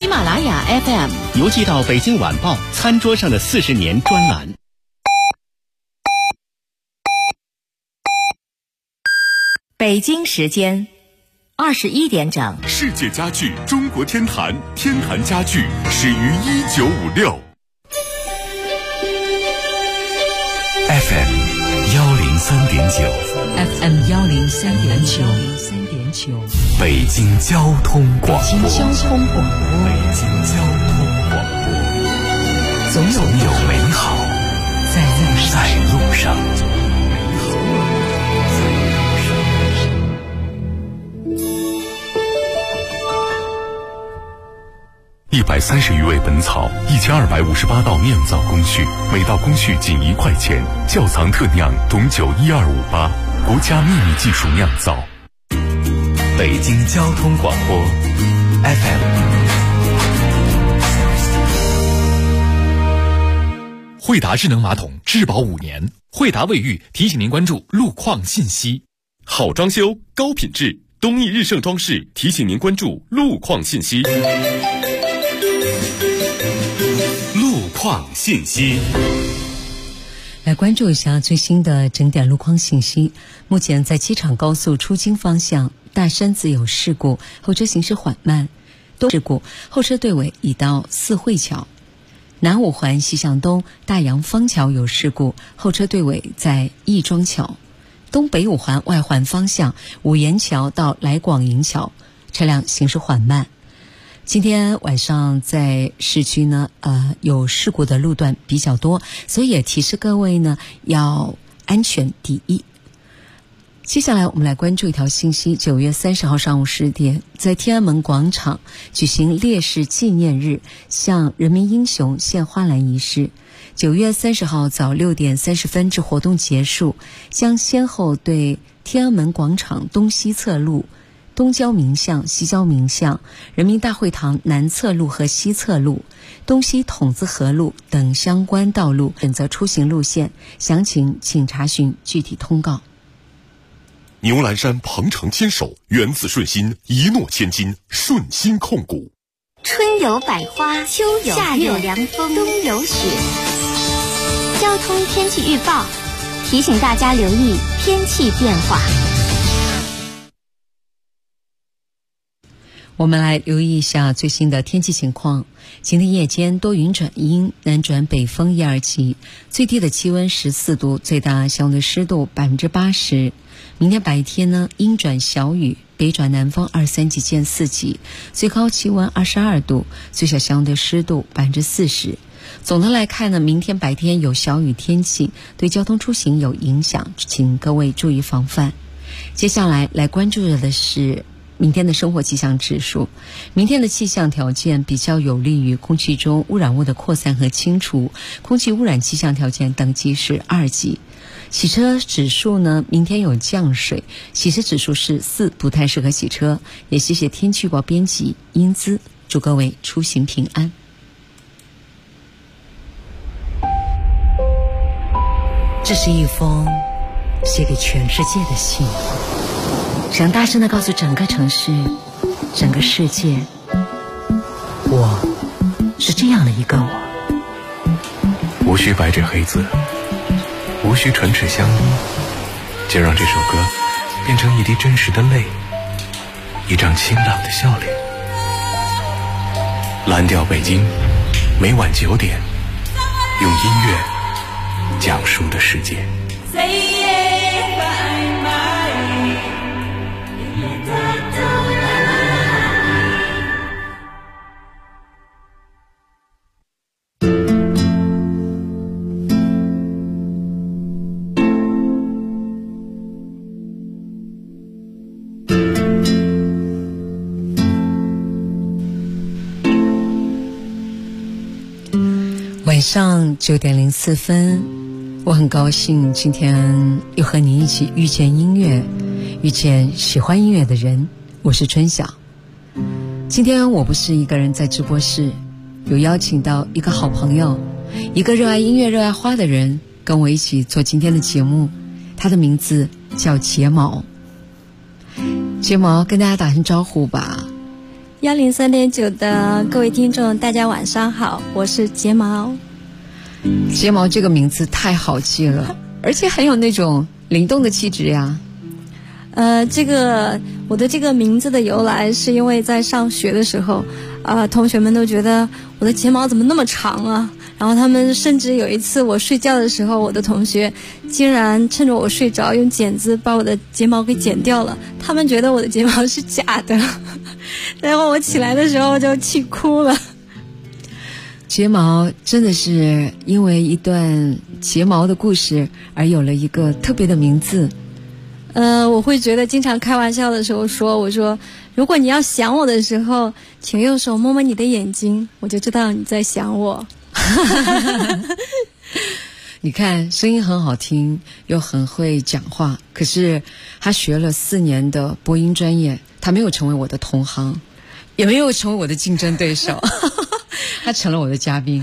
马拉雅 FM 邮寄到北京晚报餐桌上的40年专栏。 北京时间21点整。 世界家具中国天坛，天坛家具始于1956。FM 103.9 FM 103.9， 北京交通广播。 北京交通广播，总有美好在路上。 130余味本草，1258道酿造工序，每道工序仅1块钱。窖藏特酿董酒12588，国家秘密技术酿造。 北京交通广播 FM。 惠达智能马桶质保5年，惠达卫浴提醒您关注路况信息。 好装修，高品质，东益日盛装饰提醒您关注路况信息。路况信息， 来关注一下最新的整点路况信息。目前在机场高速出京方向大山子有事故，后车行驶缓慢。东事故，后车队尾已到四惠桥。南五环西向东大洋方桥有事故，后车队尾在亦庄桥。东北五环外环方向五沿桥到来广营桥，车辆行驶缓慢。今天晚上在市区呢，有事故的路段比较多，所以也提示各位呢要安全第一。接下来我们来关注一条信息：9月30号上午10点，在天安门广场举行烈士纪念日向人民英雄献花篮仪式。9月30号早6点30分至活动结束，将先后对天安门广场东西侧路、东郊民巷、西郊民巷、人民大会堂南侧路和西侧路、东西筒子河路等相关道路选择出行路线，详情请查询具体通告。 牛栏山鹏程牵手，缘字顺心，一诺千金，顺心控股。 春有百花，秋有夏有凉风，冬有雪。交通天气预报提醒大家留意天气变化。 我们来留意一下最新的天气情况。今天夜间多云转阴，南转北风1、2级，最低的气温14度，最大相对湿度80%。明天白天呢，阴转小雨，北转南风2、3级见4级，最高气温22度，最小相对湿度40%。总的来看呢，明天白天有小雨天气，对交通出行有影响，请各位注意防范。接下来关注的是明天的生活气象指数。明天的气象条件比较有利于空气中污染物的扩散和清除，空气污染气象条件等级是2级。洗车指数呢，明天有降水，洗车指数是4，不太适合洗车。也谢谢天气预报编辑英姿，祝各位出行平安。这是一封写给全世界的信，想大声地告诉整个城市、整个世界，我是这样的一个我。 无需白纸黑字，无需唇齿相依，就让这首歌变成一滴真实的泪，一张清朗的笑脸。蓝调北京，每晚9点，用音乐讲述的世界。 晚上9点04分，我很高兴今天又和你一起遇见音乐，遇见喜欢音乐的人。我是春晓。今天我不是一个人在直播室，有邀请到一个好朋友，一个热爱音乐热爱花的人，跟我一起做今天的节目。他的名字叫睫毛。睫毛跟大家打声招呼吧。 103.9的各位听众，大家晚上好，我是睫毛。 睫毛这个名字太好记了，而且很有那种灵动的气质呀。 我的这个名字的由来是因为在上学的时候，同学们都觉得我的睫毛怎么那么长啊？然后他们甚至有一次我睡觉的时候，我的同学竟然趁着我睡着用剪子把我的睫毛给剪掉了，他们觉得我的睫毛是假的，然后我起来的时候就气哭了。 睫毛真的是因为一段睫毛的故事而有了一个特别的名字。 我会觉得经常开玩笑的时候我说如果你要想我的时候，请用手摸摸你的眼睛，我就知道你在想我。 你看声音很好听又很会讲话，可是他学了4年的播音专业，他没有成为我的同行，也没有成为我的竞争对手他成了我的嘉宾。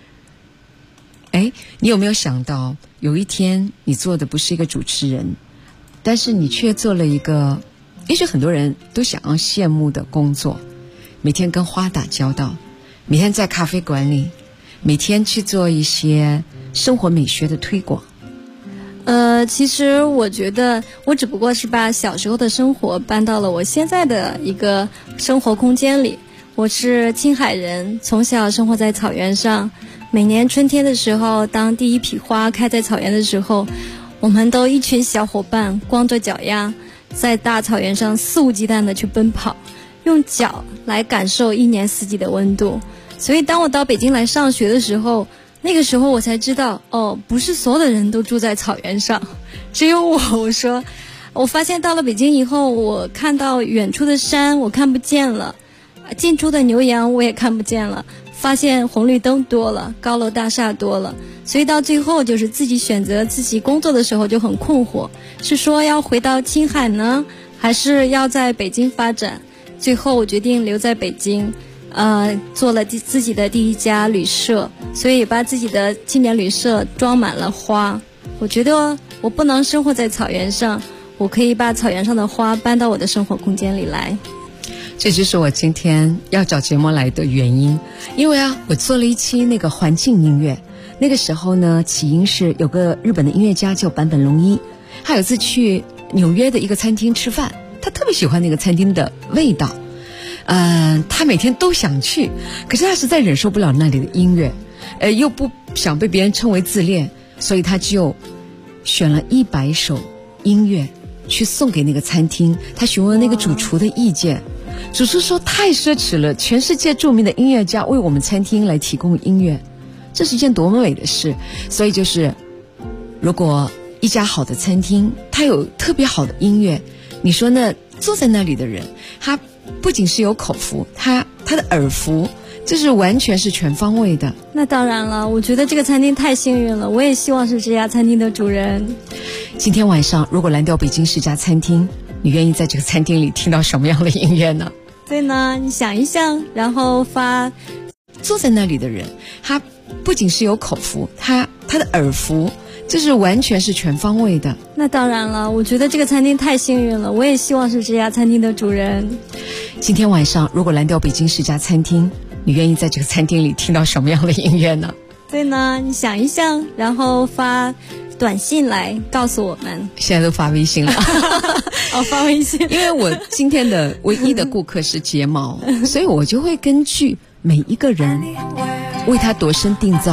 你有没有想到有一天你做的不是一个主持人，但是你却做了一个也许很多人都想要羡慕的工作，每天跟花打交道，每天在咖啡馆里，每天去做一些生活美学的推广。 其实我觉得我只不过是把小时候的生活搬到了我现在的一个生活空间里。我是青海人，从小生活在草原上，每年春天的时候，当第一批花开在草原的时候，我们都一群小伙伴光着脚丫在大草原上肆无忌惮地去奔跑，用脚来感受一年四季的温度。所以当我到北京来上学的时候，那个时候我才知道，不是所有的人都住在草原上，只有我发现到了北京以后，我看到远处的山我看不见了，近处的牛羊我也看不见了，发现红绿灯多了，高楼大厦多了，所以到最后就是自己选择自己工作的时候就很困惑，是说要回到青海呢，还是要在北京发展？最后我决定留在北京，做了自己的第一家旅社，所以把自己的青年旅社装满了花。我觉得我不能生活在草原上，我可以把草原上的花搬到我的生活空间里来。 这就是我今天要找节目来的原因，因为我做了一期那个环境音乐。那个时候呢，起因是有个日本的音乐家叫坂本龙一，他有一次去纽约的一个餐厅吃饭，他特别喜欢那个餐厅的味道，他每天都想去，可是他实在忍受不了那里的音乐，又不想被别人称为自恋，所以他就选了100首音乐去送给那个餐厅。他询问那个主厨的意见，主厨说太奢侈了，全世界著名的音乐家为我们餐厅来提供音乐，这是一件多么美的事。所以就是如果一家好的餐厅它有特别好的音乐，你说那坐在那里的人他不仅是有口福，他的耳福就是完全是全方位的。 那当然了，我觉得这个餐厅太幸运了，我也希望是这家餐厅的主人。 今天晚上如果蓝调北京是家餐厅，你愿意在这个餐厅里听到什么样的音乐呢？ 对呢，你想一想，然后坐在那里的人他不仅是有口福，他的耳福就是完全是全方位的。 那当然了，我觉得这个餐厅太幸运了，我也希望是这家餐厅的主人。 今天晚上如果蓝调北京是家餐厅，你愿意在这个餐厅里听到什么样的音乐呢？ 对呢，你想一想，然后发短信来告诉我们。 现在都发微信了发微信， 因为我今天的唯一的顾客是睫毛所以我就会根据每一个人为他度身订造。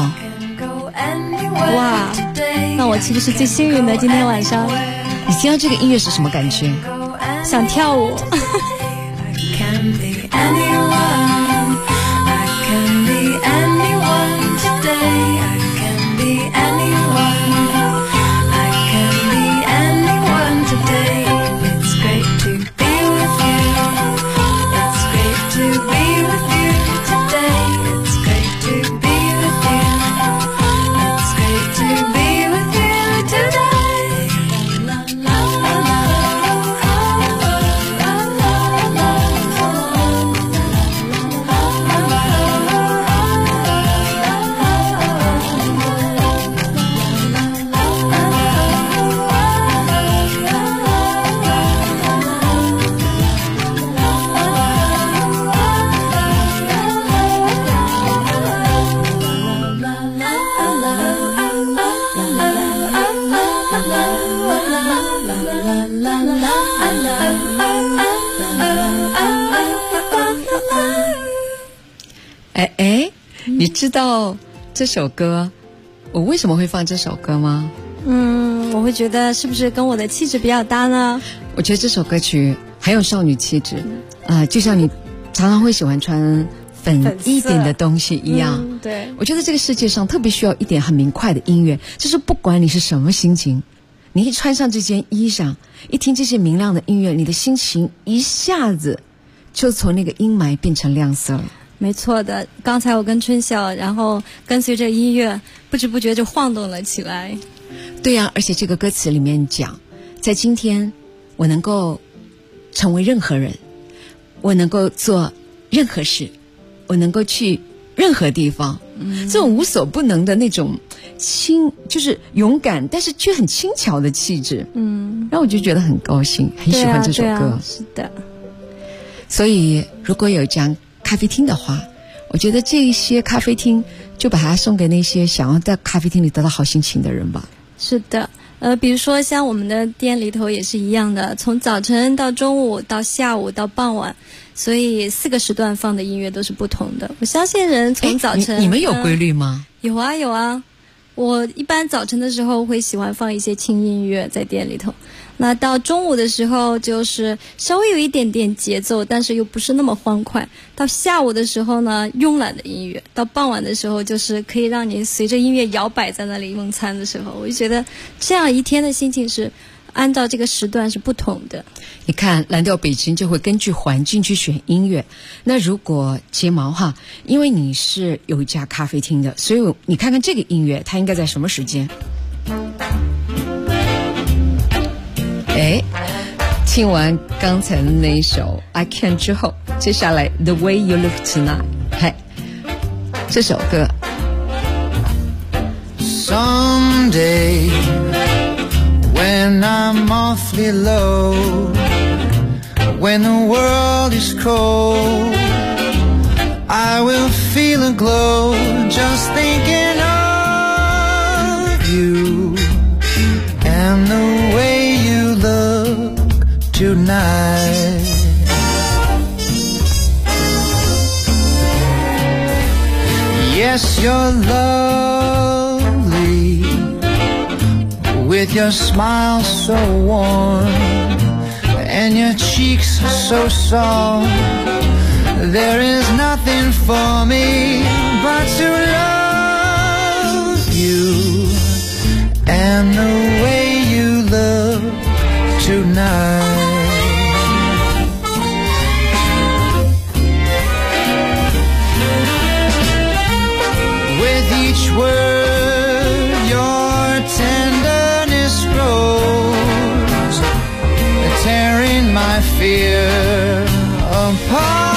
哇，那我其实是最幸运的。今天晚上你听到这个音乐是什么感觉？ 想跳舞你知道这首歌我为什么会放这首歌吗？ 我会觉得是不是跟我的气质比较搭呢？ 我觉得这首歌曲很有少女气质，就像你常常会喜欢穿粉一点的东西一样。 对， 我觉得这个世界上特别需要一点很明快的音乐，就是不管你是什么心情，你一穿上这件衣裳，一听这些明亮的音乐，你的心情一下子就从那个阴霾变成亮色了。 没错的，刚才我跟春晓，然后跟随着音乐，不知不觉就晃动了起来。 对呀，而且这个歌词里面讲，在今天我能够成为任何人，我能够做任何事，我能够去任何地方，这种无所不能的那种就是勇敢但是却很轻巧的气质，然后我就觉得很高兴，很喜欢这首歌。 是的。 所以如果有这样咖啡厅的话，我觉得这一些咖啡厅就把它送给那些想要在咖啡厅里得到好心情的人吧。 是的，比如说像我们的店里头也是一样的，从早晨到中午到下午到傍晚，所以4个时段放的音乐都是不同的。我相信人从早晨， 你们有规律吗？ 有啊，我一般早晨的时候会喜欢放一些轻音乐在店里头，那到中午的时候就是稍微有一点点节奏，但是又不是那么欢快。到下午的时候呢，慵懒的音乐。到傍晚的时候，就是可以让你随着音乐摇摆在那里用餐的时候，我就觉得这样一天的心情是按照这个时段是不同的。 你看蓝调北京就会根据环境去选音乐。那如果睫毛哈，因为你是有一家咖啡厅的，所以你看看这个音乐它应该在什么时间。听完刚才的那一首 I Can 之后，接下来 The Way You Look Tonight， 这首歌 Someday when I'm awfully low, when the world is cold, I will feel a glow just thinking of you and the way you look tonight. Yes, you're lovely with your smile so warm and your cheeks so soft. There is nothing for me but to love you and the way you look tonight. With each word your tenderness grows, tearing my fear apart.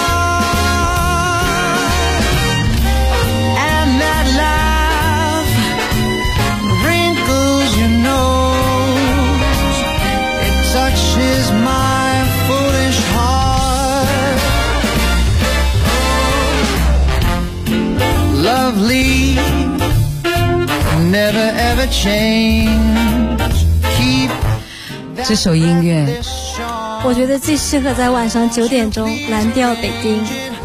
And that laugh wrinkles your nose, it touches my foolish heart. Lovely, never ever change. Keep 这首音乐我觉得最适合在晚上9点钟蓝调北京。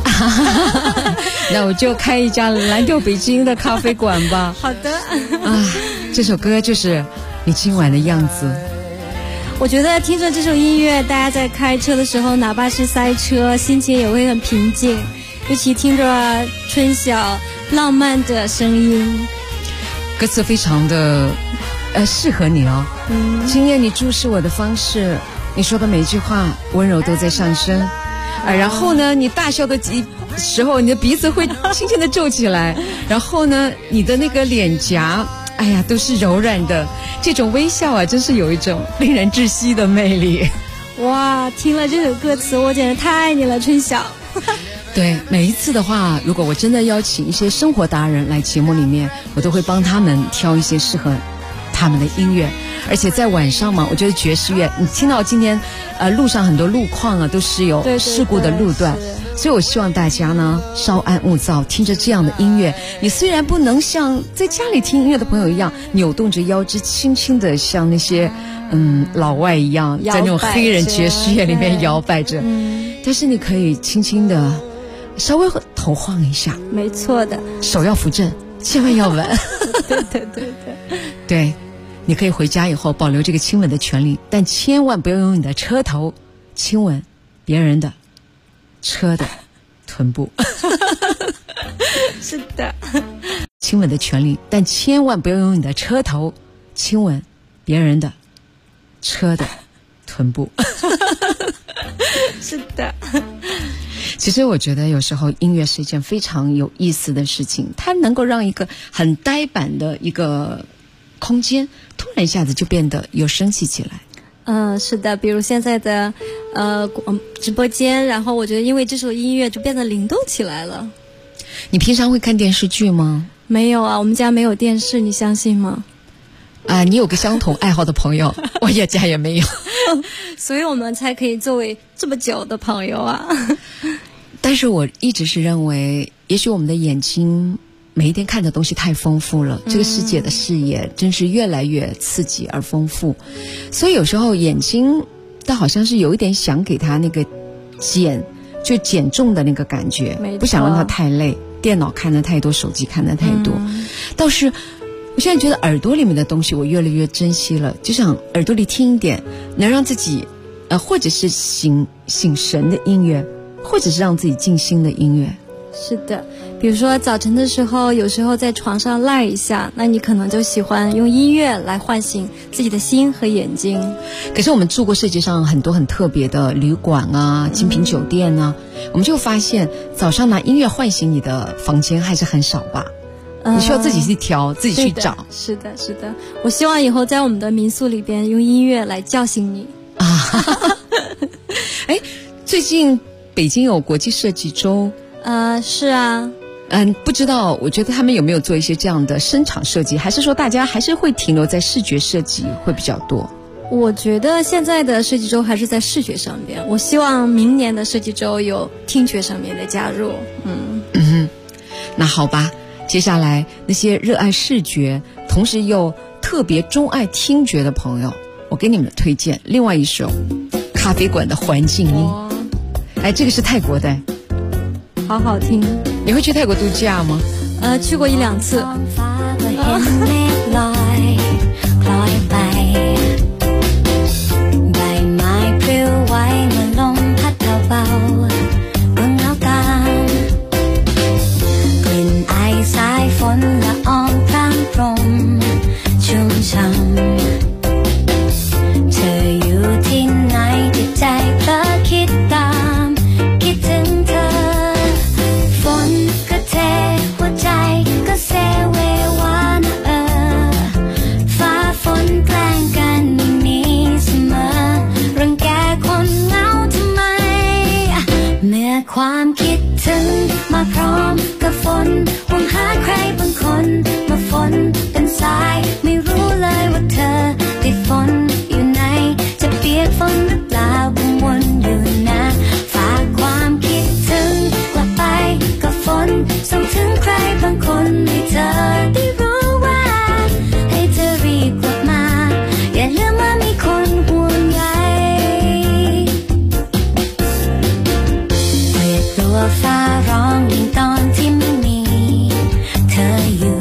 那我就开一家蓝调北京的咖啡馆吧。 好的。 这首歌就是你今晚的样子。 我觉得听着这首音乐，大家在开车的时候，哪怕是塞车，心情也会很平静。尤其听着春晓浪漫的声音， 歌词非常的适合你哦。今夜你注视我的方式，你说的每一句话温柔都在上升。然后呢，你大笑的时候，你的鼻子会轻轻的皱起来，然后呢，你的那个脸颊，哎呀，都是柔软的。这种微笑啊，真是有一种令人窒息的魅力。 哇，听了这首歌词，我简直太爱你了，春晓。 对，每一次的话，如果我真的邀请一些生活达人来节目里面，我都会帮他们挑一些适合他们的音乐。而且在晚上嘛，我觉得爵士乐，你听到今天路上很多路况啊，都是有事故的路段，所以我希望大家呢稍安勿躁，听着这样的音乐。你虽然不能像在家里听音乐的朋友一样扭动着腰肢，轻轻的像那些老外一样在那种黑人爵士乐里面摇摆着，但是你可以轻轻的稍微头晃一下， 没错的， 手要扶正，千万要稳。 对， 对，你可以回家以后保留这个亲吻的权利，但千万不要用你的车头亲吻别人的车的臀部。 是的， 亲吻的权利，但千万不要用你的车头亲吻别人的车的臀部。 是的。 其实我觉得有时候音乐是一件非常有意思的事情，它能够让一个很呆板的一个空间突然一下子就变得有生气起来。 是的，比如现在的直播间，然后我觉得因为这首音乐就变得灵动起来了。 你平常会看电视剧吗？ 没有啊，我们家没有电视，你相信吗？ 你有个相同爱好的朋友，我家也没有。 所以我们才可以作为这么久的朋友啊。 但是我一直是认为，也许我们的眼睛每一天看的东西太丰富了，这个世界的视野真是越来越刺激而丰富，所以有时候眼睛倒好像是有一点想给它那个减重的那个感觉，不想让它太累，电脑看的太多，手机看的太多。倒是我现在觉得耳朵里面的东西我越来越珍惜了，就想耳朵里听一点能让自己或者是醒神的音乐，或者是让自己静心的音乐。 是的，比如说早晨的时候，有时候在床上赖一下，那你可能就喜欢用音乐来唤醒自己的心和眼睛。 可是我们住过世界上很多很特别的旅馆啊，精品酒店啊，我们就发现早上拿音乐唤醒你的房间还是很少吧。你需要自己去挑，自己去找。 是的，我希望以后在我们的民宿里边用音乐来叫醒你啊。最近北京有国际设计周。 是啊。 不知道，我觉得他们有没有做一些这样的声场设计，还是说大家还是会停留在视觉设计会比较多？ 我觉得现在的设计周还是在视觉上边，我希望明年的设计周有听觉上面的加入。 那好吧，接下来那些热爱视觉同时又特别钟爱听觉的朋友，我给你们推荐另外一首咖啡馆的环境音。这个是泰国的， 好好听。 你会去泰国度假吗？ 去过1-2次。 ความคิดถึงมาพร้อมกับฝนห่วงหาใครบางคนมาฝนเป็นสายไม่รู้เลยว่าเธอติดฝนอยู่ไหนจะเปียกฝนหรือเปล่ากังวลอยู่นะฝากความคิดถึงกลับไปกับฝนส่งถึงใครบางคนให้เธอได้รู้ว่าให้เธอรีบกลับมาอย่าลืมว่ามีคนห่วงใยตัวฟ้าร้องยิ่งตอนที่ไม่มีเธออยู่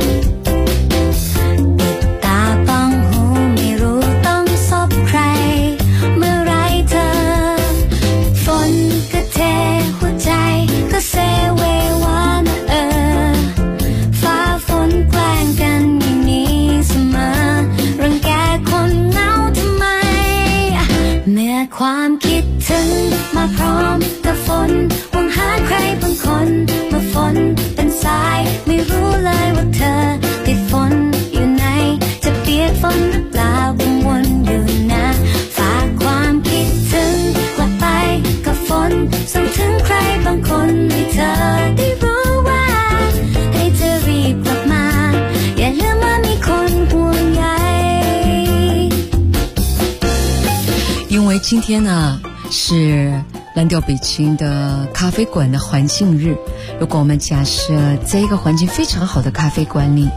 ปิดตาป้องหูไม่รู้ต้องซบใครเมื่อไรเธอฝนก็เทหัวใจก็เซเววานฟ้าฝนแกล้งกันอย่างนี้เสมอรังแกคนเหงาทำไมเมื่อความคิดถึงมาพร้อมกับฝนหาใครบางคนมาฝนเป็นสายไม่รู้เลยว่าเธอติดฝนอยู่ไหนจะเปียกฝนหรือเปล่ากังวลอยู่นะฝากความคิดถึงกลับไปกับฝนส่งถึงใครบางคนให้เธอได้รู้ว่าให้เธอรีบกลับมาอย่าลืมว่ามีคนห่วงใย因为今天呢是蓝调北京的咖啡馆的环境日，如果我们假设在一个环境非常好的咖啡馆里，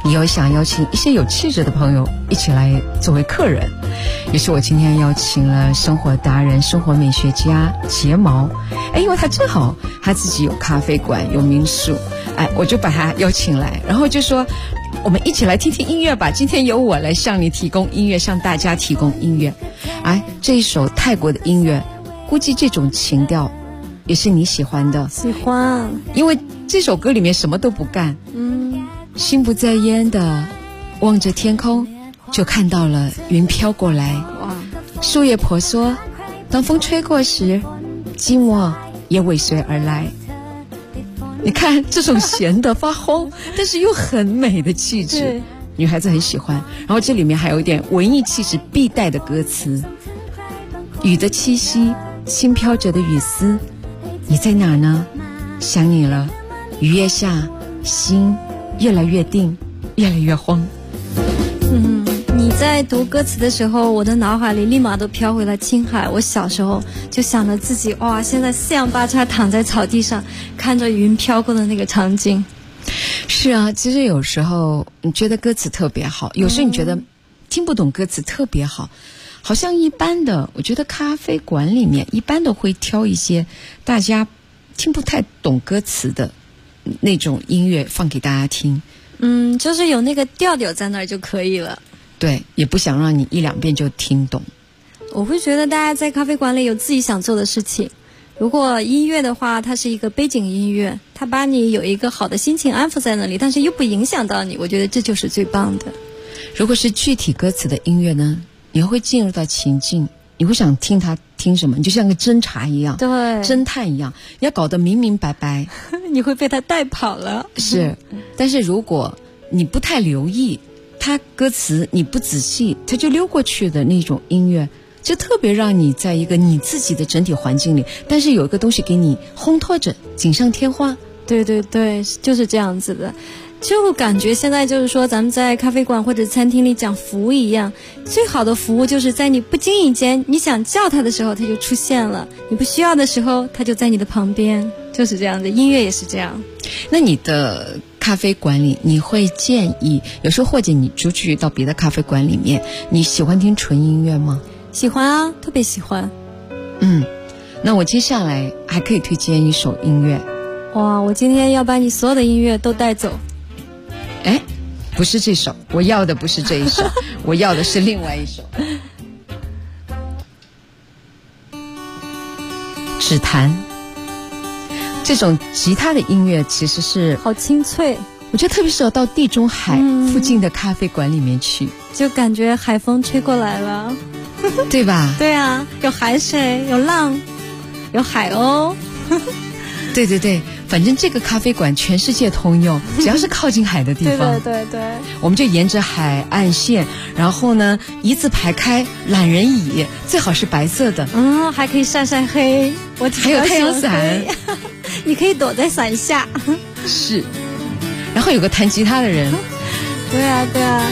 也想邀请一些有气质的朋友一起来作为客人。于是我今天邀请了生活达人、生活美学家睫毛，因为他正好他自己有咖啡馆、有民宿，我就把他邀请来，然后就说我们一起来听听音乐吧。今天由我来向你提供音乐，向大家提供音乐。这一首泰国的音乐，估计这种情调也是你喜欢的。 喜欢， 因为这首歌里面什么都不干，心不在焉的望着天空，就看到了云飘过来。 哇， 树叶婆娑，当风吹过时，寂寞也尾随而来。你看这种咸的发齁但是又很美的气质，女孩子很喜欢。然后这里面还有一点文艺气质必带的歌词，雨的气息，轻飘着的雨丝，你在哪儿呢？想你了。雨夜下，心越来越定，越来越慌。 你在读歌词的时候，我的脑海里立马都飘回了青海。我小时候就想着自己现在四仰八叉躺在草地上，看着云飘过的那个场景。 是啊，其实有时候你觉得歌词特别好，有时候你觉得听不懂歌词特别好。好像一般的，我觉得咖啡馆里面一般都会挑一些大家听不太懂歌词的那种音乐放给大家听。 就是有那个调调在那儿就可以了。 对，也不想让你一两遍就听懂。 我会觉得大家在咖啡馆里有自己想做的事情。如果音乐的话，它是一个背景音乐，它把你有一个好的心情安抚在那里，但是又不影响到你，我觉得这就是最棒的。 如果是具体歌词的音乐呢，你会进入到情境，你会想听他听什么，你就像个侦查一样， 对， 侦探一样，要搞得明明白白你会被他带跑了。 是，但是如果你不太留意他歌词，你不仔细，他就溜过去的那种音乐，就特别让你在一个你自己的整体环境里，但是有一个东西给你烘托着，锦上添花。 对对对，就是这样子的。就感觉现在就是说咱们在咖啡馆或者餐厅里讲服务一样，最好的服务就是在你不经意间，你想叫他的时候他就出现了，你不需要的时候他就在你的旁边，就是这样的。音乐也是这样。 那你的咖啡馆里，你会建议有时候或者你出去到别的咖啡馆里面，你喜欢听纯音乐吗？ 喜欢啊，特别喜欢。 那我接下来还可以推荐一首音乐。 哇，我今天要把你所有的音乐都带走。 不是这首，我要的不是这一首我要的是另外一首。指弹，这种吉他的音乐其实是好清脆， 我觉得特别适合到地中海附近的咖啡馆里面去， 就感觉海风吹过来了对吧？ 对啊，有海水，有浪，有海鸥对对对，反正这个咖啡馆全世界通用，只要是靠近海的地方对对对对， 我们就沿着海岸线，然后呢一字排开，懒人椅最好是白色的， 还可以晒晒黑，我还有太阳伞你可以躲在伞下是，然后有个弹吉他的人对啊对啊。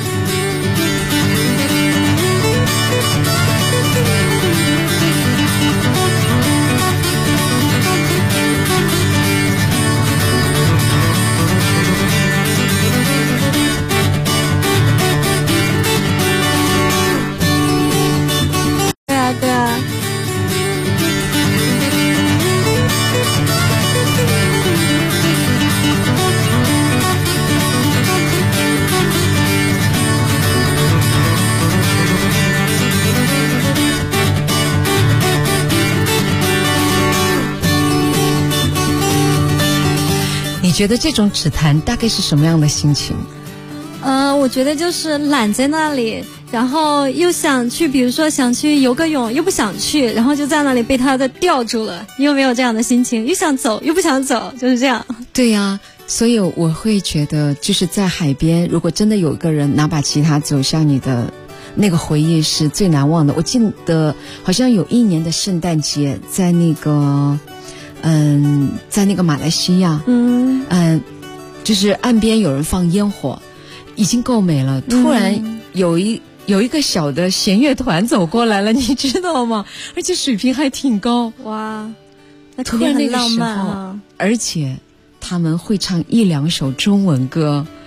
你觉得这种指弹大概是什么样的心情？ 我觉得就是懒在那里，然后又想去，比如说想去游个泳，又不想去，然后就在那里被他的吊住了。你有没有这样的心情？又想走又不想走，就是这样。 对呀，所以我会觉得就是在海边，如果真的有一个人拿把吉他走向你的那个回忆是最难忘的。我记得好像有一年的圣诞节，在那个马来西亚，就是岸边有人放烟火，已经够美了。突然有一个小的弦乐团走过来了，你知道吗？而且水平还挺高。 哇，那突然那个时候，而且他们会唱一两首中文歌，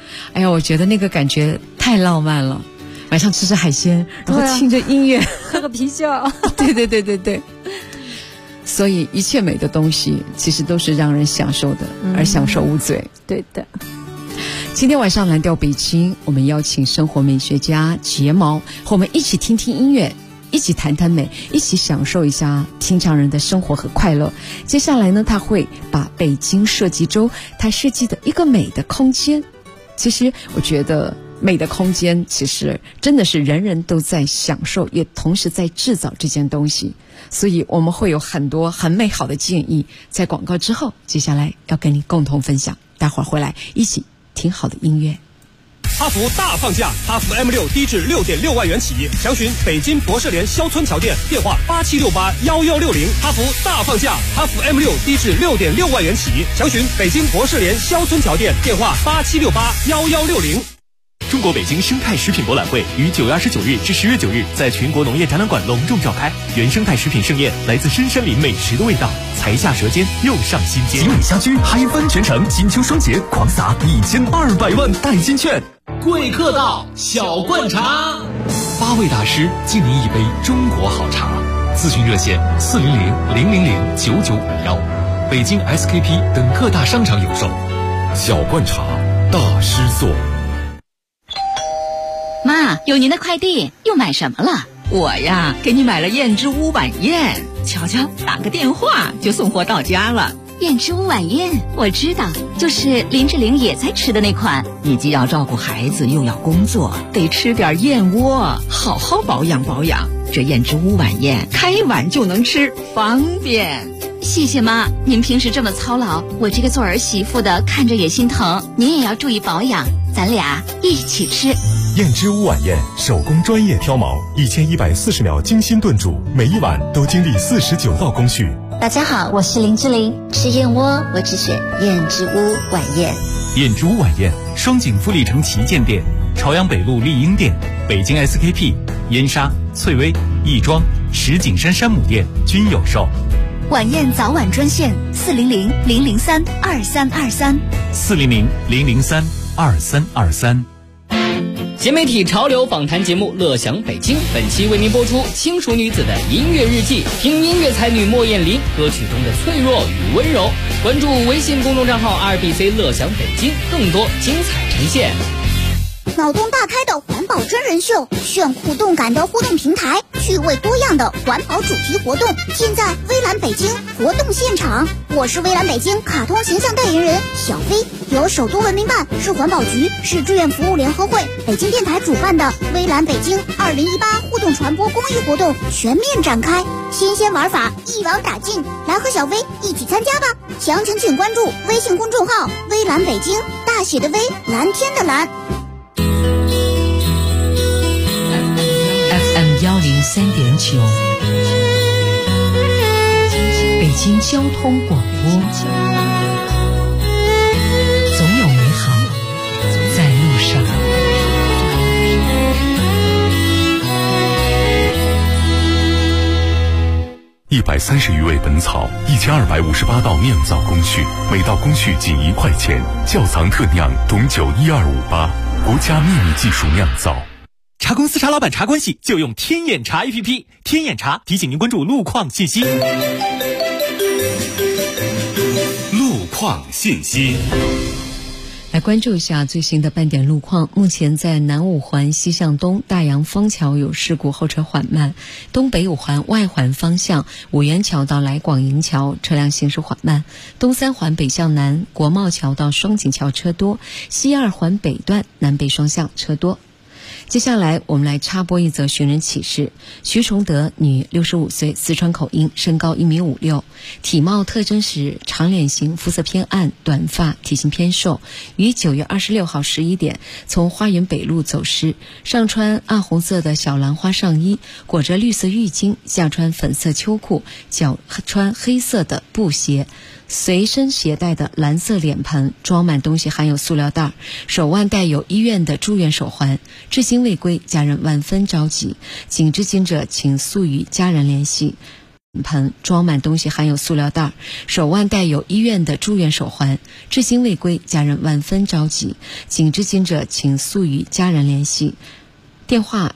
哎呀，我觉得那个感觉太浪漫了。晚上吃海鲜，然后听着音乐， 喝个啤酒。 对。所以一切美的东西其实都是让人享受的，而享受无罪。 对的。 今天晚上蓝调北京，我们邀请生活美学家睫毛和我们一起听听音乐，一起谈谈美，一起享受一下平常人的生活和快乐。接下来呢，他会把北京设计周他设计的一个美的空间。其实我觉得美的空间其实真的是人人都在享受，也同时在制造这件东西。所以我们会有很多很美好的建议，在广告之后，接下来要跟你共同分享。待会儿回来一起听好的音乐。 哈弗大放价，哈弗 M6低至 6.6万元起，详询北京博士联肖村桥店，电话87681160。哈弗大放价，哈弗 M6低至 6.6万元起，详询北京博士联肖村桥店，电话87681160。 中国北京生态食品博览会于9月29日至10月9日在全国农业展览馆隆重召开。原生态食品盛宴，来自深山林美食的味道，才下舌尖，又上心间。 锦里虾居嗨翻全城，金秋双节狂撒1200万代金券。 贵客到，小罐茶 ，8位大师敬您一杯中国好茶。咨询热线400-000-9951，北京 SKP 等各大商场有售。 小罐茶，大师做。 妈，有您的快递，又买什么了？ 我呀，给你买了燕之屋晚宴，瞧瞧，打个电话就送货到家了。 燕之屋晚宴，我知道，就是林志玲也在吃的那款。 你既要照顾孩子，又要工作，得吃点燕窝，好好保养保养。这燕之屋晚宴，开碗就能吃，方便。 谢谢妈，您平时这么操劳，我这个做儿媳妇的看着也心疼。您也要注意保养，咱俩一起吃。 燕之屋晚宴，手工专业挑毛，1140秒精心炖煮，每一碗都经历49道工序。 大家好，我是林志玲，吃燕窝我只选燕之屋晚宴。 燕之屋晚宴，双井富力城旗舰店、朝阳北路丽婴店、北京 SKP、燕莎、翠微、亦庄、石景山山姆店均有售。 晚宴早晚专线400-003-2323 400-003-2323。 新媒体潮流访谈节目《乐享北京》，本期为您播出轻熟女子的音乐日记，听音乐才女莫艳琳歌曲中的脆弱与温柔。关注微信公众账号2BC 乐享北京，更多精彩呈现。 脑洞大开的环保真人秀，炫酷动感的互动平台，趣味多样的环保主题活动，尽在微蓝北京活动现场。我是微蓝北京卡通形象代言人小飞，由首都文明办、市环保局、市志愿服务联合会、北京电台主办的微蓝北京2018互动传播公益活动全面展开，新鲜玩法一网打尽，来和小飞一起参加吧！详情请关注微信公众号微蓝北京，大写的微，蓝天的蓝。 FM 103.9，北京交通广播，总有美好在路上。 130余味本草，1258道酿造工序，每道工序仅1块钱。窖藏特酿董酒12588，国家秘密技术酿造。 茶公司茶老板茶关系就用天眼茶 APP， 天眼茶提醒您关注路况信息。 路况信息。 来关注一下最新的半点路况。目前在南五环西向东大洋枫桥有事故，后车缓慢；东北五环外环方向五元桥到来广营桥车辆行驶缓慢；东三环北向南国贸桥到双井桥车多；西二环北段南北双向车多。接下来我们来插播一则寻人启事。徐崇德，女，65岁，四川口音，身高1.56米，体貌特征是长脸型，肤色偏暗，短发，体型偏瘦。于9月26号11点从花园北路走失，上穿暗红色的小兰花上衣，裹着绿色浴巾，下穿粉色秋裤，脚穿黑色的布鞋。随身携带的蓝色脸盆装满东西含有塑料袋，手腕带有医院的住院手环，至今未归，家人万分着急，请知情者请速与家人联系。 盆装满东西含有塑料袋，手腕带有医院的住院手环，至今未归，家人万分着急，请知情者请速与家人联系，电话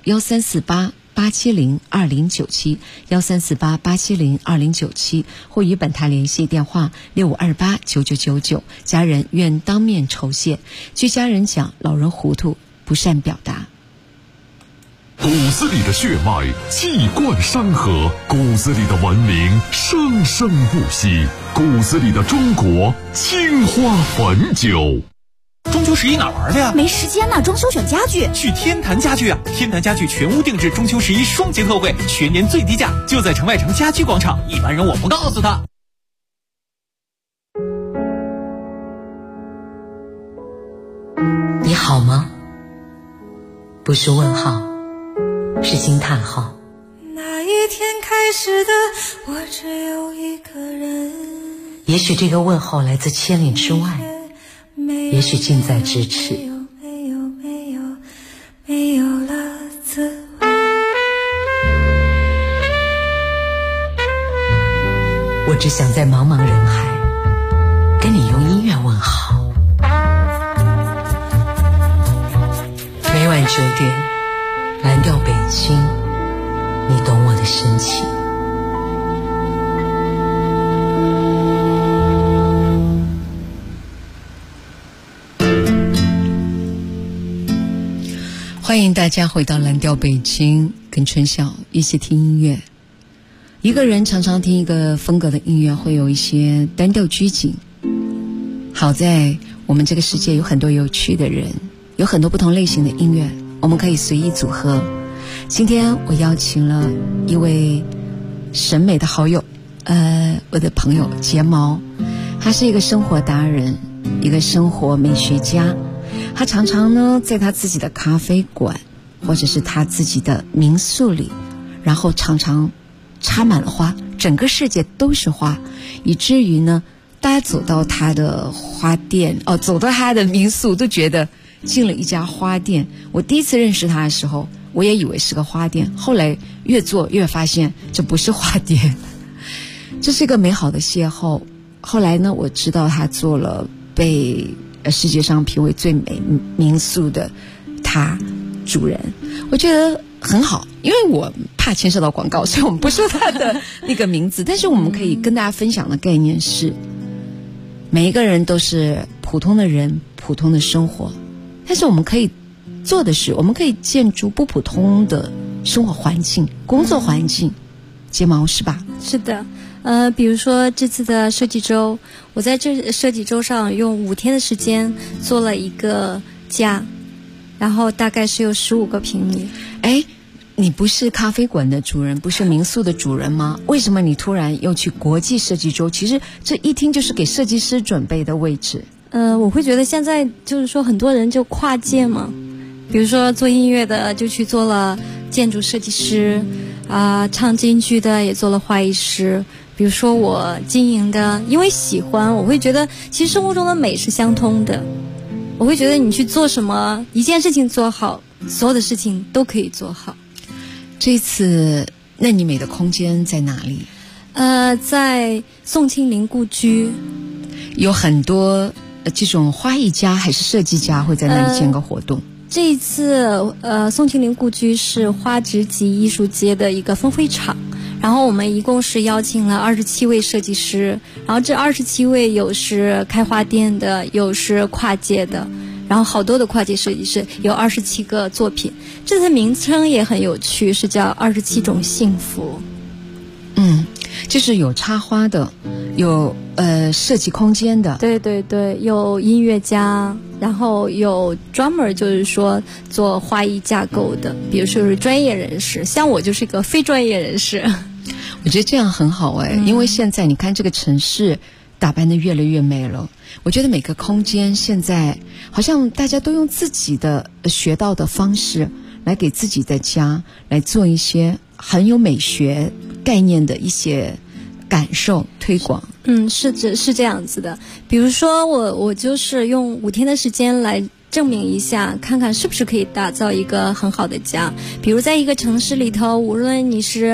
1348-870-2097，1348-870-2097，或与本台联系电话6528-9999，家人愿当面酬谢。据家人讲，老人糊涂，不善表达。 骨子里的血脉气贯山河，骨子里的文明生生不息，骨子里的中国青花汾酒。 中秋11哪玩去呀？ 没时间呢，装修选家具。 去天坛家具啊！天坛家具全屋定制中秋11双节特惠，全年最低价，就在城外城家居广场。一般人我不告诉他。 你好吗？不是问号，是惊叹号。 那一天开始的，我只有一个人。 也许这个问候来自千里之外，也许近在咫尺。 没有了滋味。 我只想在茫茫人海跟你用音乐问好。每晚9点，蓝调北京，你懂我的深情。欢迎大家回到蓝调北京，跟春晓一起听音乐。一个人常常听一个风格的音乐，会有一些单调拘谨。好在我们这个世界有很多有趣的人，有很多不同类型的音乐，我们可以随意组合。今天我邀请了一位审美的好友，我的朋友睫毛，他是一个生活达人，一个生活美学家。他常常呢在他自己的咖啡馆或者是他自己的民宿里，然后常常插满了花，整个世界都是花，以至于呢大家走到他的花店走到他的民宿都觉得进了一家花店。我第一次认识他的时候，我也以为是个花店，后来越做越发现这不是花店，这是一个美好的邂逅。后来呢，我知道他做了被世界上评为最美民宿的他主人，我觉得很好，因为我怕牵涉到广告，所以我们不说他的那个名字。但是我们可以跟大家分享的概念是，每一个人都是普通的人，普通的生活，但是我们可以做的是，我们可以建筑不普通的生活环境、工作环境。睫毛是吧？ 是的。比如说这次的设计周，我在这设计周上用5天的时间做了一个家，然后大概是有15个平米。 哎，你不是咖啡馆的主人，不是民宿的主人吗？为什么你突然又去国际设计周？其实这一听就是给设计师准备的位置。 我会觉得现在就是说很多人就跨界嘛，比如说做音乐的就去做了建筑设计师，唱京剧的也做了花艺师。比如说我经营的，因为喜欢，我会觉得其实生活中的美是相通的。我会觉得你去做什么，一件事情做好，所有的事情都可以做好。 这次那你美的空间在哪里？ 在宋庆龄故居， 有很多这种花艺家还是设计家会在那里建个活动。 这一次宋庆龄故居是花直级艺术节的一个分会场，然后我们一共是邀请了27位设计师，然后这27位有是开花店的，有是跨界的，然后好多的跨界设计师，有27个作品。这次名称也很有趣，是叫27种幸福。 就是有插花的，有设计空间的， 对对对，有音乐家，然后有专门就是说做花艺架构的，比如说是专业人士，像我就是一个非专业人士。 我觉得这样很好因为现在你看这个城市打扮得越来越美了。我觉得每个空间现在好像大家都用自己的学到的方式来给自己的家来做一些很有美学概念的一些感受推广。 是这样子的。比如说我就是用5天的时间来证明一下，看看是不是可以打造一个很好的家。比如在一个城市里头，无论你是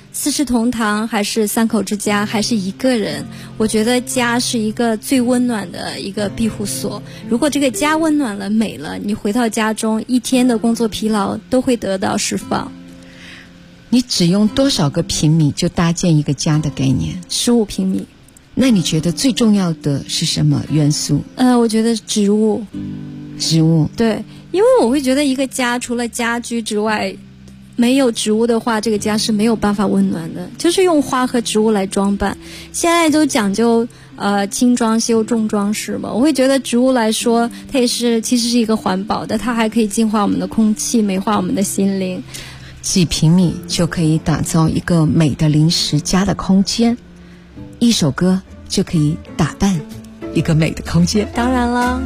四世同堂，还是三口之家，还是一个人，我觉得家是一个最温暖的一个庇护所。如果这个家温暖了、美了，你回到家中，一天的工作疲劳都会得到释放。 你只用多少个平米就搭建一个家的概念 ？15平米。 那你觉得最重要的是什么元素？ 我觉得植物。 植物。 对，因为我会觉得一个家除了家居之外，没有植物的话，这个家是没有办法温暖的。就是用花和植物来装扮。现在都讲究轻装修重装饰嘛，我会觉得植物来说，它也是其实是一个环保的，它还可以净化我们的空气，美化我们的心灵。 几平米就可以打造一个美的临时家的空间，一首歌就可以打扮一个美的空间。 当然了。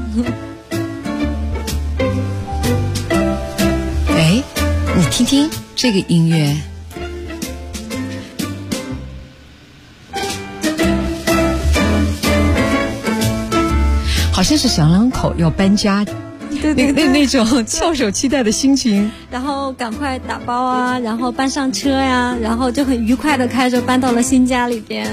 哎，你听听这个音乐，好像是小两口要搬家，那种翘首期待的心情。 然后赶快打包啊，然后搬上车呀，然后就很愉快的开着搬到了新家里边。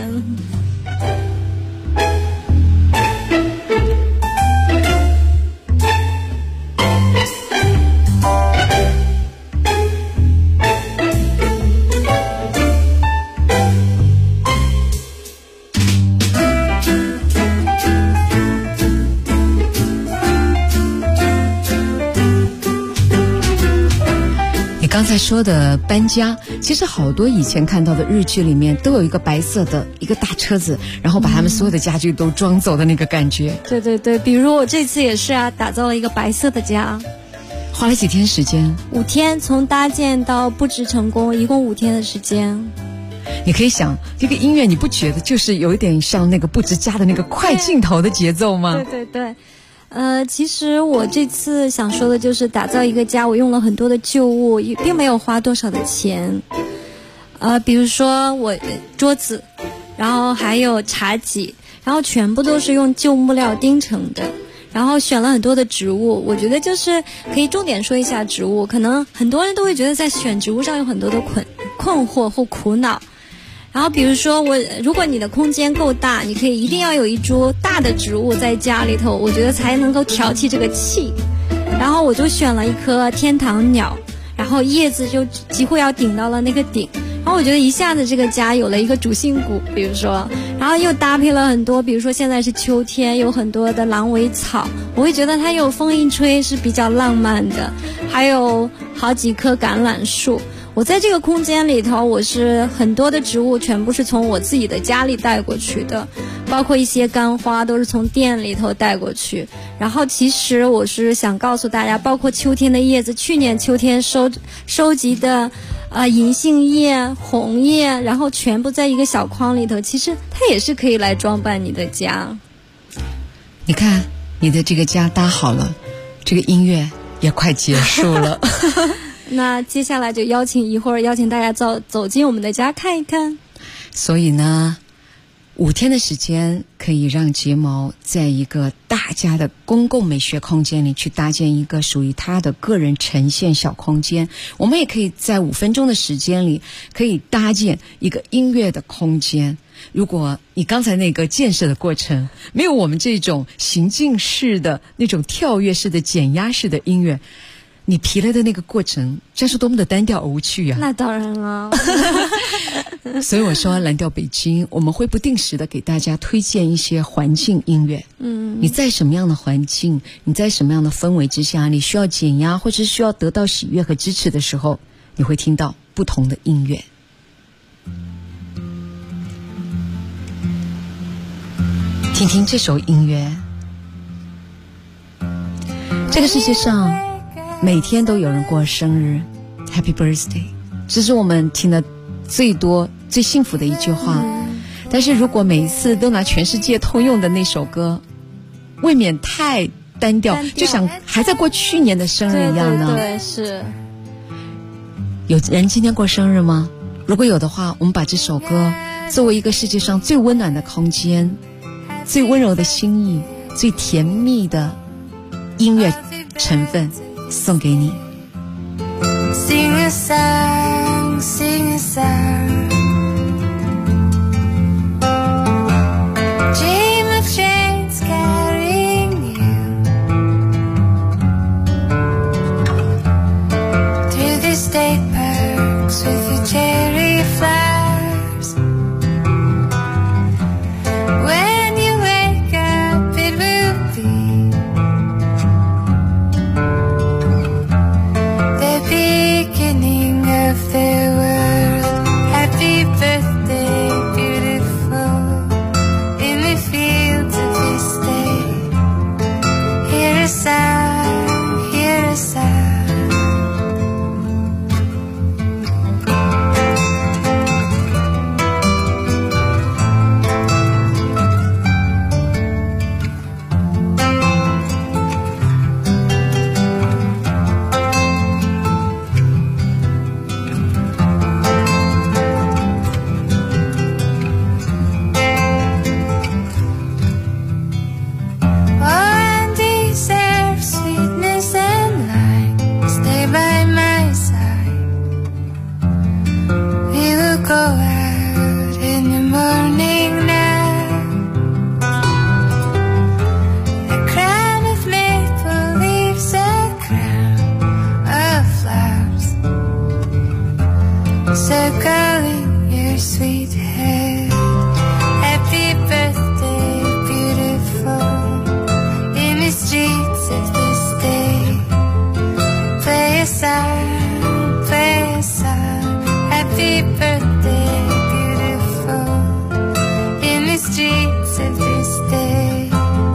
刚才说的搬家，其实好多以前看到的日剧里面都有一个白色的一个大车子，然后把他们所有的家具都装走的那个感觉。 对对对，比如我这次也是啊，打造了一个白色的家。 花了几天时间 ？5天，从搭建到布置成功，一共5天的时间。 你可以想，这个音乐你不觉得就是有一点像那个布置家的那个快镜头的节奏吗？ 对对对。其实我这次想说的就是打造一个家，我用了很多的旧物，并没有花多少的钱。比如说我桌子，然后还有茶几，然后全部都是用旧木料钉成的。然后选了很多的植物，我觉得就是可以重点说一下植物。可能很多人都会觉得在选植物上有很多的困惑或苦恼。然后比如说如果你的空间够大，你可以一定要有一株大的植物在家里头，我觉得才能够调气这个气。然后我就选了一棵天堂鸟，然后叶子就几乎要顶到了那个顶，然后我觉得一下子这个家有了一个主心骨，比如说，然后又搭配了很多，比如说现在是秋天，有很多的狼尾草，我会觉得它有风一吹是比较浪漫的，还有好几棵橄榄树。我在这个空间里头，我是很多的植物全部是从我自己的家里带过去的，包括一些干花都是从店里头带过去。然后其实我是想告诉大家，包括秋天的叶子，去年秋天收集的银杏叶、红叶，然后全部在一个小筐里头，其实它也是可以来装扮你的家。 你看你的这个家搭好了，这个音乐也快结束了。 那接下来就邀请大家走进我们的家看一看。 所以呢，5天的时间可以让睫毛在一个大家的公共美学空间里去搭建一个属于他的个人呈现小空间。我们也可以在5分钟的时间里可以搭建一个音乐的空间。如果你刚才那个建设的过程没有我们这种行进式的那种跳跃式的减压式的音乐，你疲累的那个过程真是多么的单调无趣啊。 那当然了。 所以我说蓝调北京，我们会不定时的给大家推荐一些环境音乐。你在什么样的环境，你在什么样的氛围之下，你需要减压或者需要得到喜悦和支持的时候，你会听到不同的音乐。听听这首音乐。这个世界上每天都有人过生日 Happy Birthday， 这是我们听的最多最幸福的一句话。但是如果每一次都拿全世界通用的那首歌，未免太单调，就像还在过去年的生日一样呢。 对，是。 有人今天过生日吗？如果有的话，我们把这首歌作为一个世界上最温暖的空间，最温柔的心意，最甜蜜的音乐成分送给你。 Sing a song, sing a song. sound, hear a sound. Circling your sweet head. Happy birthday, beautiful. In the streets of this day, play a song, play a song. Happy birthday, beautiful. In the streets of this day,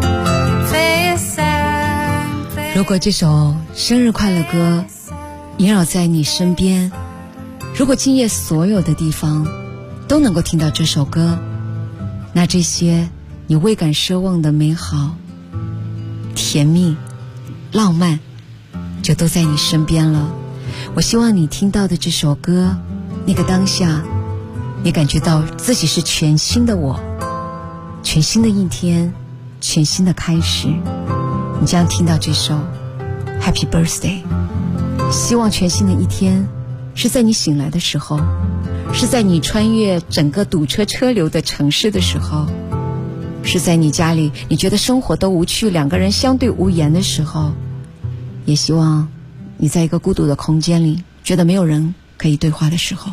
play a song. 如果这首生日快乐歌萦绕在你身边，如果今夜所有的地方都能够听到这首歌，那这些你未敢奢望的美好、甜蜜、浪漫就都在你身边了。我希望你听到的这首歌，那个当下你感觉到自己是全新的我，全新的一天，全新的开始。你将听到这首 Happy Birthday。 希望全新的一天是在你醒来的时候，是在你穿越整个堵车车流的城市的时候，是在你家里你觉得生活都无趣，两个人相对无言的时候，也希望你在一个孤独的空间里觉得没有人可以对话的时候。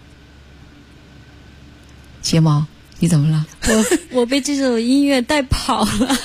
睫毛，你怎么了？ 我被这首音乐带跑了。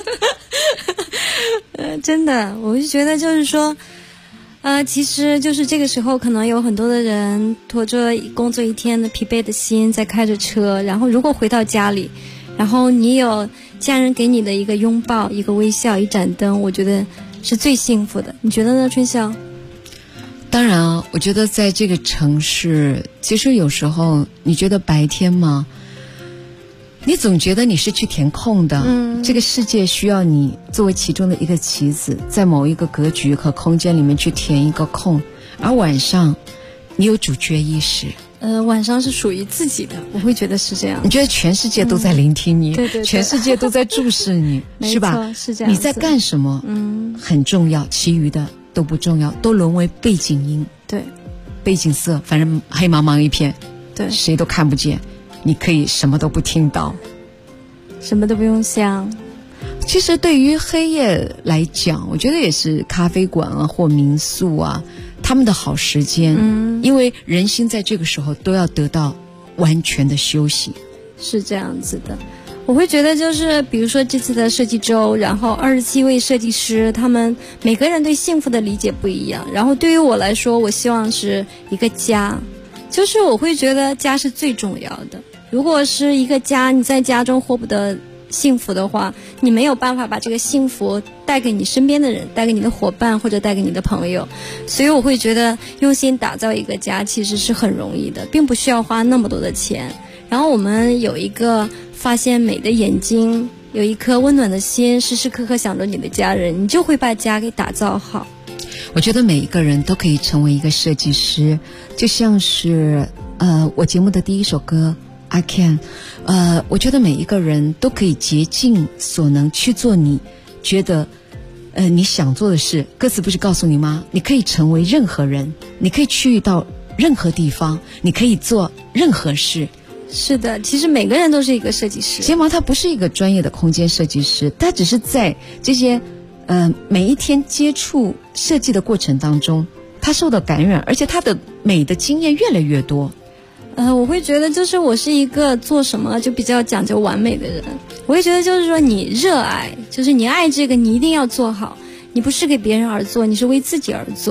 真的，我就觉得就是说其实就是这个时候可能有很多的人拖着工作一天的疲惫的心在开着车，然后如果回到家里，然后你有家人给你的一个拥抱，一个微笑，一盏灯，我觉得是最幸福的。你觉得呢，春笑？ 当然啊，我觉得在这个城市，其实有时候你觉得白天嘛，你总觉得你是去填空的，这个世界需要你作为其中的一个棋子，在某一个格局和空间里面去填一个空，而晚上你有主角意识。 晚上是属于自己的，我会觉得是这样。 你觉得全世界都在聆听你， 对对对， 全世界都在注视你，是吧？ 是这样。 你在干什么？很重要，其余的都不重要，都沦为背景音。 对， 背景色，反正黑茫茫一片， 对， 谁都看不见。你可以什么都不听到， 什么都不用想。 其实对于黑夜来讲，我觉得也是咖啡馆啊或民宿啊他们的好时间，因为人心在这个时候都要得到完全的休息。 是这样子的，我会觉得就是比如说这次的设计周，然后27位设计师，他们每个人对幸福的理解不一样，然后对于我来说，我希望是一个家，就是我会觉得家是最重要的。如果是一个家，你在家中获不得幸福的话，你没有办法把这个幸福带给你身边的人，带给你的伙伴，或者带给你的朋友。所以我会觉得用心打造一个家其实是很容易的，并不需要花那么多的钱。然后我们有一个发现美的眼睛，有一颗温暖的心，时时刻刻想着你的家人，你就会把家给打造好。 我觉得每一个人都可以成为一个设计师，就像是我节目的第一首歌I Can， 我觉得每一个人都可以竭尽所能去做你觉得你想做的事。歌词不是告诉你吗？你可以成为任何人，你可以去到任何地方，你可以做任何事。 是的，其实每个人都是一个设计师。 睫毛他不是一个专业的空间设计师，他只是在这些每一天接触设计的过程当中，他受到感染，而且他的美的经验越来越多。 我会觉得就是我是一个做什么就比较讲究完美的人。我会觉得就是说你热爱，就是你爱这个你一定要做好，你不是给别人而做，你是为自己而做。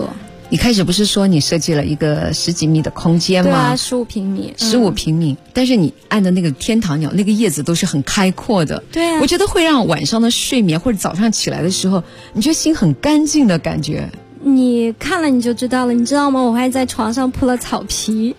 你开始不是说你设计了一个10几米的空间吗？ 对啊，15平米 ，15平米。但是你按的那个天堂鸟，那个叶子都是很开阔的。 对啊， 我觉得会让晚上的睡眠或者早上起来的时候，你觉得心很干净的感觉。 你看了你就知道了，你知道吗？我还在床上铺了草皮，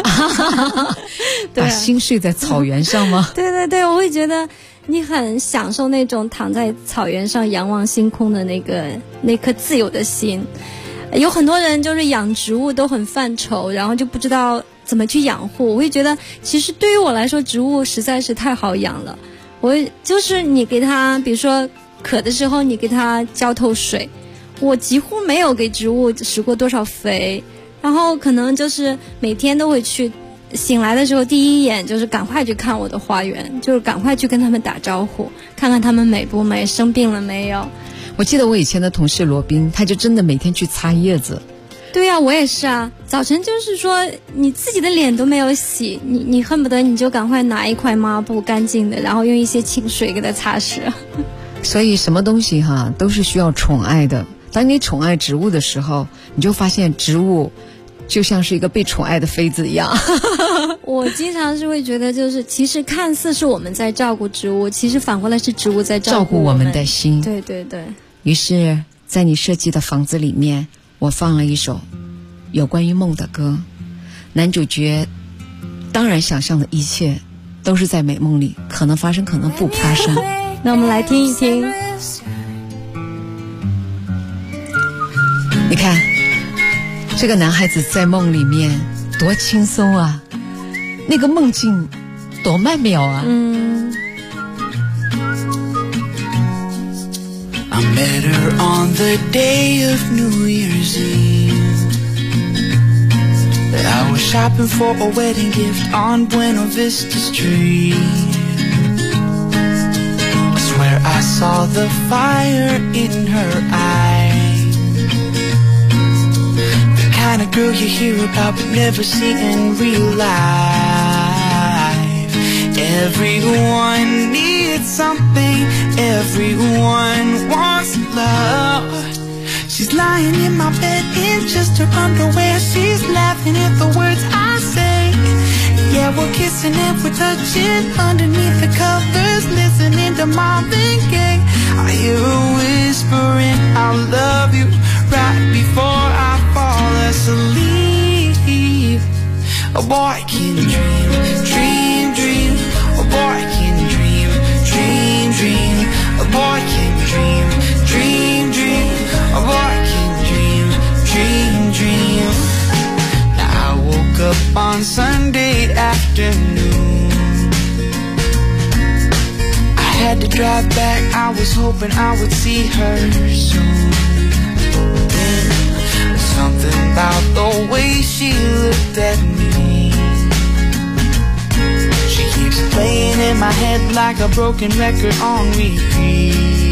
把心睡在草原上吗？ 对对对，我会觉得你很享受那种躺在草原上仰望星空的那颗自由的心。有很多人就是养植物都很犯愁，然后就不知道怎么去养护。我会觉得其实对于我来说，植物实在是太好养了。我就是你给它，比如说渴的时候你给它浇透水，我几乎没有给植物施过多少肥，然后可能就是每天都会去，醒来的时候第一眼就是赶快去看我的花园，就是赶快去跟他们打招呼，看看他们美不美，生病了没有。 我记得我以前的同事罗宾，他就真的每天去擦叶子。 对呀，我也是啊。早晨就是说你自己的脸都没有洗，你恨不得你就赶快拿一块抹布干净的，然后用一些清水给它擦拭。 所以什么东西都是需要宠爱的。当你宠爱植物的时候，你就发现植物就像是一个被宠爱的妃子一样。 我经常是会觉得，就是其实看似是我们在照顾植物，其实反过来是植物在照顾我们的心。 对对对。 于是在你设计的房子里面，我放了一首有关于梦的歌。男主角当然想象的一切都是在美梦里，可能发生可能不发生。 那我们来听一听。 你看这个男孩子在梦里面多轻松啊，那个梦境多曼妙啊。 I met her on the day of New Year's Eve. I was shopping for a wedding gift on Buena Vista Street. I swear I saw the fire in her eyes. The kind of girl you hear about but never see in real life. Everyone needs something, everyone wants love. She's lying in my bed in just her underwear. She's laughing at the words I say. Yeah, we're kissing and we're touching underneath the covers, listening to Marvin Gaye. I hear her whispering, I love you, right before I fall asleep. A boy can dream, dream, dream. A boy can dream, dream, dream. A boy can dream, dream, dream. A boy can dream, dream, dream. Now I woke up on Sunday afternoon. I had to drive back, I was hoping I would see her soon. Then something about the way she looked at me. She keeps playing in my head like a broken record on repeat.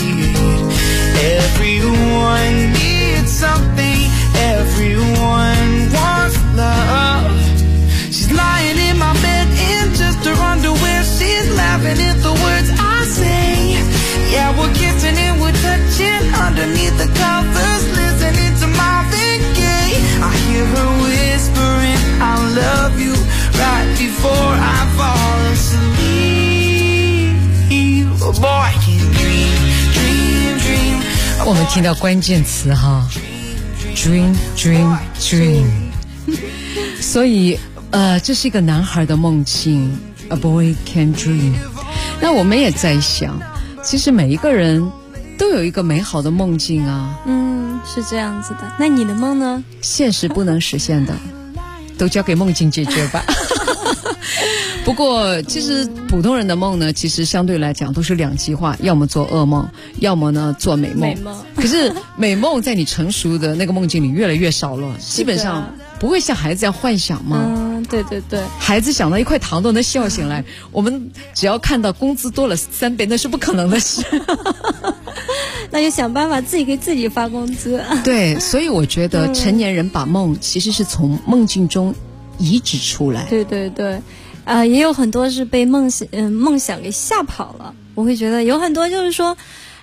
Everyone needs something, everyone wants love. She's lying in my bed in just her underwear. She's laughing at the words I say. Yeah, we're kissing and we're touching underneath the covers, listening to Marvin Gaye. I hear her whispering, I love you, right before I fall asleep. A boy can dream, dream, dream. 我们听到关键词dream, dream, dream. 所以这是一个男孩的梦境 A boy can dream. 那我们也在想，其实每一个人都有一个美好的梦境啊。 是这样子的。那你的梦呢？ 现实不能实现的都交给梦境解决吧。不过其实普通人的梦呢，其实相对来讲都是两极化，要么做噩梦，要么呢做美梦。可是美梦在你成熟的那个梦境里越来越少了，基本上不会像孩子这样幻想吗？ 对对对， 孩子想到一块糖都能笑醒来，我们只要看到工资多了3倍，那是不可能的事。 那就想办法自己给自己发工资。 对，所以我觉得成年人把梦其实是从梦境中移植出来。 对对对，也有很多是被梦想给吓跑了。我会觉得有很多就是说，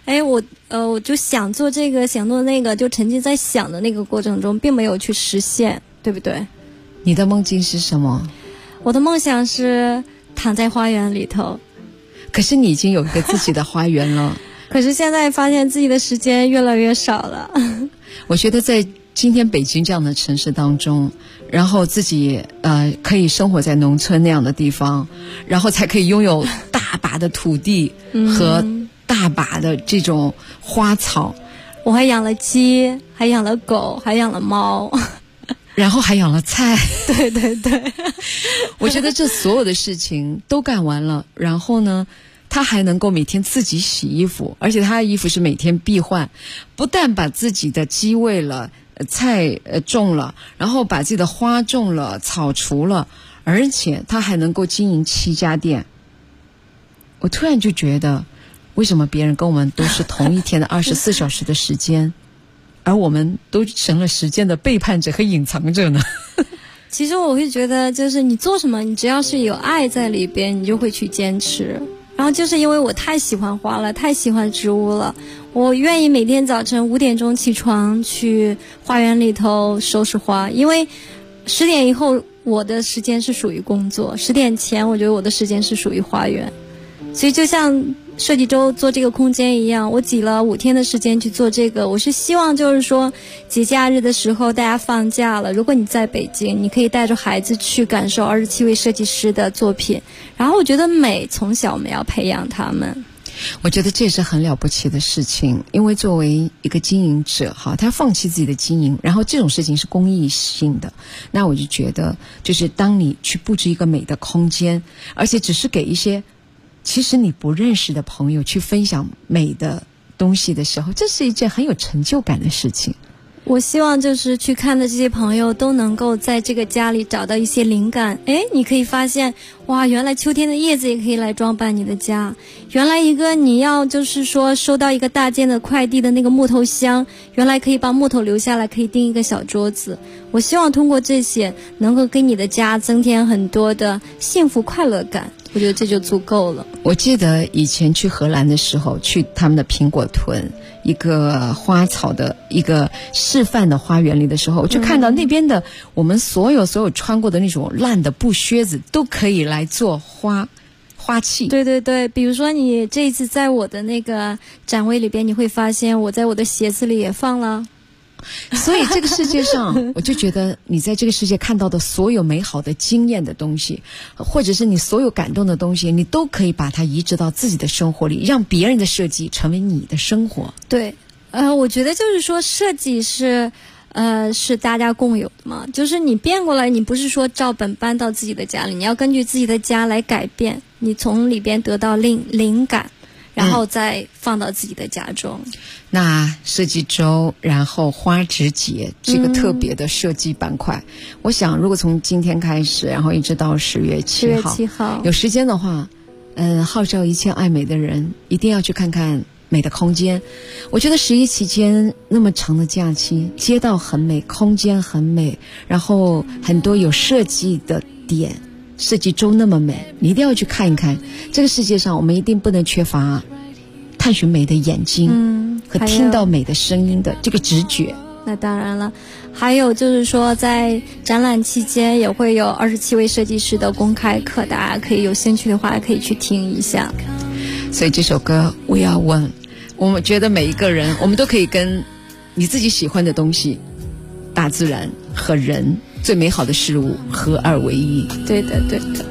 我就想做这个想做那个，就沉浸在想的那个过程中，并没有去实现，对不对？ 你的梦境是什么？ 我的梦想是躺在花园里头。 可是你已经有一个自己的花园了。 可是现在发现自己的时间越来越少了。 我觉得在今天北京这样的城市当中，然后自己可以生活在农村那样的地方，然后才可以拥有大把的土地和大把的这种花草。 我还养了鸡，还养了狗，还养了猫， 然后还养了菜。 对对对。 我觉得这所有的事情都干完了，然后呢他还能够每天自己洗衣服，而且他的衣服是每天必换，不但把自己的鸡喂了，菜种了，然后把自己的花种了，草除了，而且他还能够经营7家店。我突然就觉得，为什么别人跟我们都是同一天的24小时的时间，而我们都成了时间的背叛者和隐藏者呢？ 其实我会觉得，就是你做什么，你只要是有爱在里边，你就会去坚持。然后就是因为我太喜欢花了，太喜欢植物了，我愿意每天早晨5点钟起床去花园里头收拾花。因为10点以后我的时间是属于工作，10点前我觉得我的时间是属于花园。所以就像设计周做这个空间一样，我挤了5天的时间去做这个。我是希望就是说节假日的时候大家放假了，如果你在北京，你可以带着孩子去感受27位设计师的作品。然后我觉得美从小我们要培养他们。 我觉得这也是很了不起的事情，因为作为一个经营者哈，他放弃自己的经营，然后这种事情是公益性的，那我就觉得就是当你去布置一个美的空间，而且只是给一些其实你不认识的朋友去分享美的东西的时候，这是一件很有成就感的事情。 我希望就是去看的这些朋友都能够在这个家里找到一些灵感。你可以发现，哇，原来秋天的叶子也可以来装扮你的家，原来一个你要就是说收到一个大件的快递的那个木头箱，原来可以把木头留下来，可以钉一个小桌子。我希望通过这些能够给你的家增添很多的幸福快乐感，我觉得这就足够了。 我记得以前去荷兰的时候，去他们的苹果屯一个花草的一个示范的花园里的时候，我就看到那边的我们所有穿过的那种烂的布靴子都可以来做花器。 对对对，比如说你这一次在我的那个展位里边，你会发现我在我的鞋子里也放了。 所以这个世界上，我就觉得你在这个世界看到的所有美好的经验的东西，或者是你所有感动的东西，你都可以把它移植到自己的生活里，让别人的设计成为你的生活。 对，我觉得就是说设计是大家共有的嘛，就是你变过来，你不是说照本搬到自己的家里，你要根据自己的家来改变，你从里边得到灵感，然后再放到自己的家中。 那设计周，然后花纸节这个特别的设计板块，我想如果从今天开始，然后一直到10月7号，有时间的话，号召一切爱美的人一定要去看看美的空间。我觉得11期间那么长的假期，街道很美，空间很美，然后很多有设计的点，设计周那么美，你一定要去看一看。这个世界上我们一定不能缺乏探寻美的眼睛，和听到美的声音的这个直觉。 那当然了，还有就是说在展览期间也会有27位设计师的公开课，大家可以有兴趣的话可以去听一下。 所以这首歌我要问，我们觉得每一个人，我们都可以跟你自己喜欢的东西，大自然和人最美好的事物合二为一。 对的对的。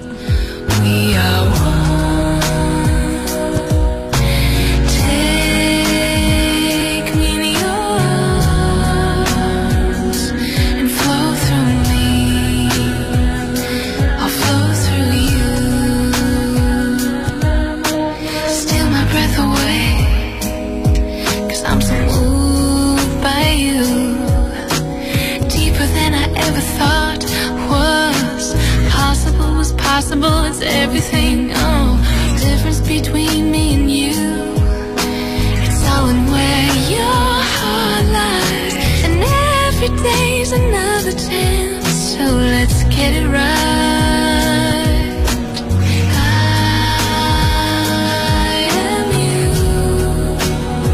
We are one. Take me in your arms and flow through me. I'll flow through you. Steal my breath away, 'cause I'm so moved by you. Deeper than I ever thought was possible, it's everything. Oh, difference between me and you, it's all in where your heart lies. And every day's another chance, so let's get it right. I am you.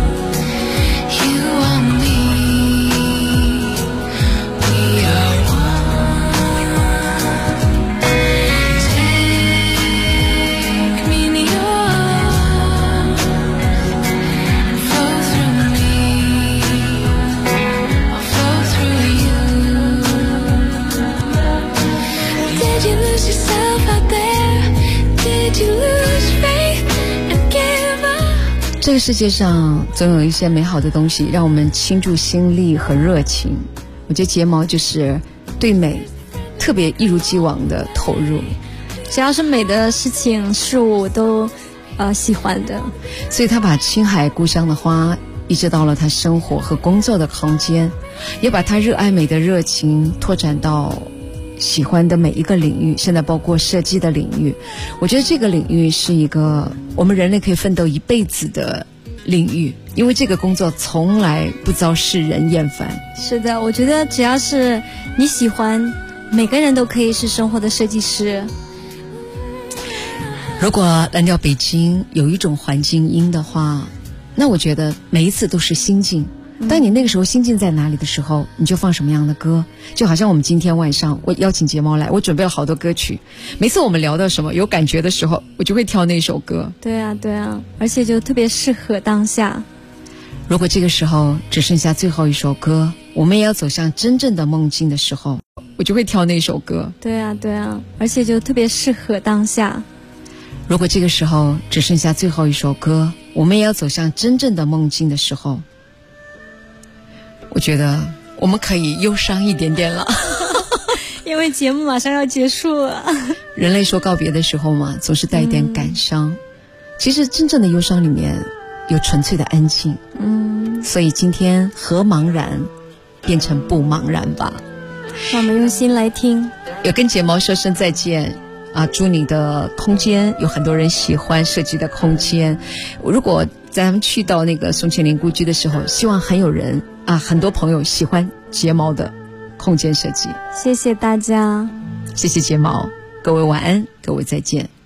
这个世界上总有一些美好的东西让我们倾注心力和热情，我觉得睫毛就是对美特别一如既往的投入， 只要是美的事情事物都喜欢的。 所以他把青海故乡的花移植到了他生活和工作的空间，也把他热爱美的热情拓展到喜欢的每一个领域，现在包括设计的领域。我觉得这个领域是一个我们人类可以奋斗一辈子的领域，因为这个工作从来不遭世人厌烦。 是的，我觉得只要是你喜欢，每个人都可以是生活的设计师。 如果蓝调北京有一种环境音的话，那我觉得每一次都是心境。当你那个时候心境在哪里的时候，你就放什么样的歌。就好像我们今天晚上我邀请睫毛来，我准备了好多歌曲，每次我们聊到什么有感觉的时候，我就会挑那首歌。 对啊，而且就特别适合当下。 如果这个时候只剩下最后一首歌，我们也要走向真正的梦境的时候，我就会挑那首歌。 对啊，而且就特别适合当下。 如果这个时候只剩下最后一首歌，我们也要走向真正的梦境的时候，我觉得我们可以忧伤一点点了。 因为节目马上要结束了。 人类说告别的时候嘛，总是带一点感伤。其实真正的忧伤里面有纯粹的安静。所以今天和茫然变成不茫然吧。 那我们用心来听。 有跟睫毛说声再见啊！祝你的空间有很多人喜欢设计的空间。如果咱们去到那个宋庆龄故居的时候，希望很有人啊，很多朋友喜欢睫毛的空间设计。 谢谢大家， 谢谢睫毛，各位晚安，各位再见。